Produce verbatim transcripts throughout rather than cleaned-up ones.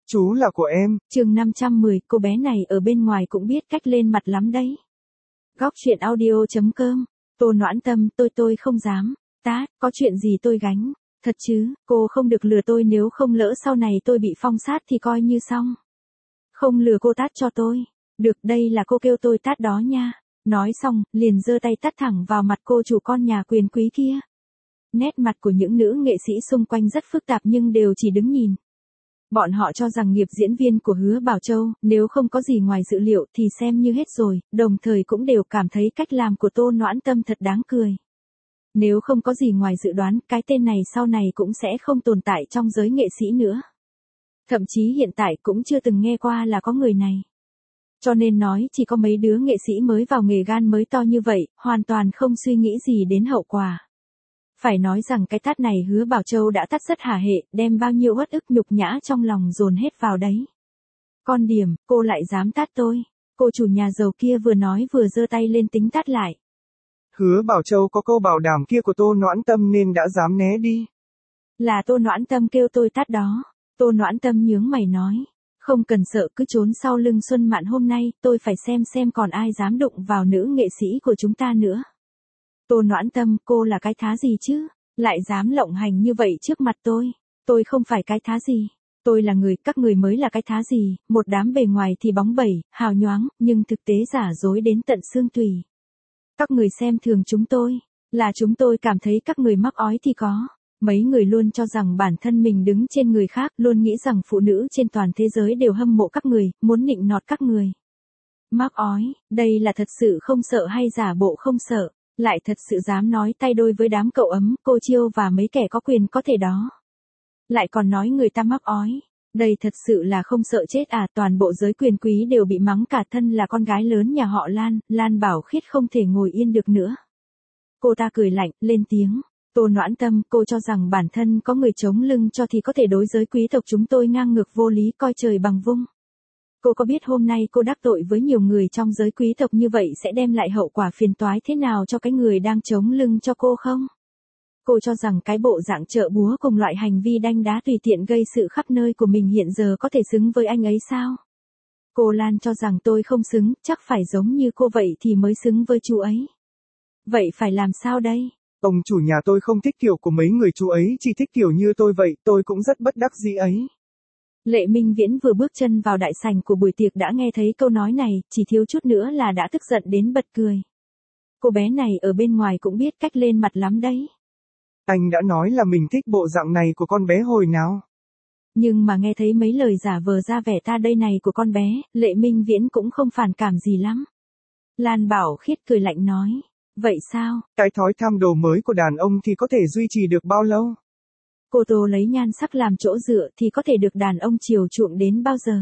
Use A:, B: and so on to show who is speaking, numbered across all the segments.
A: Chú là của em.
B: Chương năm trăm mười, cô bé này ở bên ngoài cũng biết cách lên mặt lắm đấy. Góc truyện audio chấm com. Tô Noãn Tâm, tôi tôi không dám. Tát, có chuyện gì tôi gánh. Thật chứ, cô không được lừa tôi, nếu không lỡ sau này tôi bị phong sát thì coi như xong. Không lừa cô tát cho tôi. Được, đây là cô kêu tôi tát đó nha. Nói xong, liền giơ tay tát thẳng vào mặt cô chủ con nhà quyền quý kia. Nét mặt của những nữ nghệ sĩ xung quanh rất phức tạp nhưng đều chỉ đứng nhìn. Bọn họ cho rằng nghiệp diễn viên của Hứa Bảo Châu, nếu không có gì ngoài dự liệu thì xem như hết rồi, đồng thời cũng đều cảm thấy cách làm của Tô Noãn Tâm thật đáng cười. Nếu không có gì ngoài dự đoán, cái tên này sau này cũng sẽ không tồn tại trong giới nghệ sĩ nữa. Thậm chí hiện tại cũng chưa từng nghe qua là có người này. Cho nên nói chỉ có mấy đứa nghệ sĩ mới vào nghề gan mới to như vậy, hoàn toàn không suy nghĩ gì đến hậu quả. Phải nói rằng cái tát này Hứa Bảo Châu đã tát rất hả hệ, đem bao nhiêu uất ức nhục nhã trong lòng dồn hết vào đấy. Con điểm, cô lại dám tát tôi. Cô chủ nhà giàu kia vừa nói vừa giơ tay lên tính tát lại.
A: Hứa Bảo Châu có câu bảo đảm kia của Tô Noãn Tâm nên đã dám né đi.
B: Là Tô Noãn Tâm kêu tôi tát đó. Tô Noãn Tâm nhướng mày nói. Không cần sợ, cứ trốn sau lưng Xuân Mạn hôm nay, tôi phải xem xem còn ai dám đụng vào nữ nghệ sĩ của chúng ta nữa. Tô Noãn Tâm, cô là cái thá gì chứ? Lại dám lộng hành như vậy trước mặt tôi. Tôi không phải cái thá gì. Tôi là người, các người mới là cái thá gì, một đám bề ngoài thì bóng bẩy, hào nhoáng, nhưng thực tế giả dối đến tận xương tủy. Các người xem thường chúng tôi, là chúng tôi cảm thấy các người mắc ói thì có. Mấy người luôn cho rằng bản thân mình đứng trên người khác, luôn nghĩ rằng phụ nữ trên toàn thế giới đều hâm mộ các người, muốn nịnh nọt các người. Mắc ói, đây là thật sự không sợ hay giả bộ không sợ, lại thật sự dám nói tay đôi với đám cậu ấm, cô Chiêu và mấy kẻ có quyền có thể đó. Lại còn nói người ta mắc ói, đây thật sự là không sợ chết à, toàn bộ giới quyền quý đều bị mắng cả thân là con gái lớn nhà họ Lan, Lan Bảo Khiết không thể ngồi yên được nữa. Cô ta cười lạnh, lên tiếng. Tô Noãn Tâm, cô cho rằng bản thân có người chống lưng cho thì có thể đối giới quý tộc chúng tôi ngang ngược vô lý, coi trời bằng vung. Cô có biết hôm nay cô đắc tội với nhiều người trong giới quý tộc như vậy sẽ đem lại hậu quả phiền toái thế nào cho cái người đang chống lưng cho cô không? Cô cho rằng cái bộ dạng trợ búa cùng loại hành vi đanh đá tùy tiện gây sự khắp nơi của mình hiện giờ có thể xứng với anh ấy sao? Cô Lan cho rằng tôi không xứng, chắc phải giống như cô vậy thì mới xứng với chú ấy. Vậy phải làm sao đây?
A: Ông chủ nhà tôi không thích kiểu của mấy người chú ấy, chỉ thích kiểu như tôi vậy, tôi cũng rất bất đắc dĩ ấy.
B: Lệ Minh Viễn vừa bước chân vào đại sảnh của buổi tiệc đã nghe thấy câu nói này, chỉ thiếu chút nữa là đã tức giận đến bật cười. Cô bé này ở bên ngoài cũng biết cách lên mặt lắm đấy.
A: Anh đã nói là mình thích bộ dạng này của con bé hồi nào.
B: Nhưng mà nghe thấy mấy lời giả vờ ra vẻ ta đây này của con bé, Lệ Minh Viễn cũng không phản cảm gì lắm. Lan Bảo Khiết cười lạnh nói. Vậy sao?
A: Cái thói tham đồ mới của đàn ông thì có thể duy trì được bao lâu?
B: Cô Tô lấy nhan sắc làm chỗ dựa thì có thể được đàn ông chiều chuộng đến bao giờ?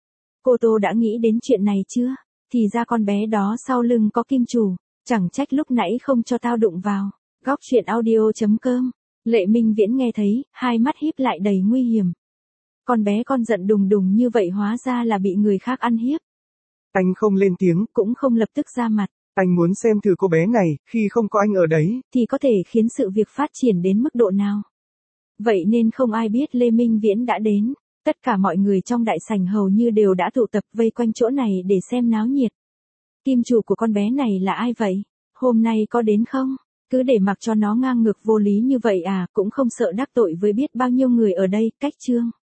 B: Cô Tô đã nghĩ đến chuyện này chưa? Thì ra con bé đó sau lưng có kim chủ, chẳng trách lúc nãy không cho tao đụng vào. Góc truyện audio chấm com. Lệ Minh Viễn nghe thấy, hai mắt híp lại đầy nguy hiểm. Con bé con giận đùng đùng như vậy hóa ra là bị người khác ăn hiếp.
A: Anh không lên tiếng,
B: cũng không lập tức ra mặt.
A: Anh muốn xem thử cô bé này, khi không có anh ở đấy,
B: thì có thể khiến sự việc phát triển đến mức độ nào. Vậy nên không ai biết Lê Minh Viễn đã đến. Tất cả mọi người trong đại sảnh hầu như đều đã tụ tập vây quanh chỗ này để xem náo nhiệt. Kim chủ của con bé này là ai vậy? Hôm nay có đến không? Cứ để mặc cho nó ngang ngược vô lý như vậy à, cũng không sợ đắc tội với biết bao nhiêu người ở đây, cách chương.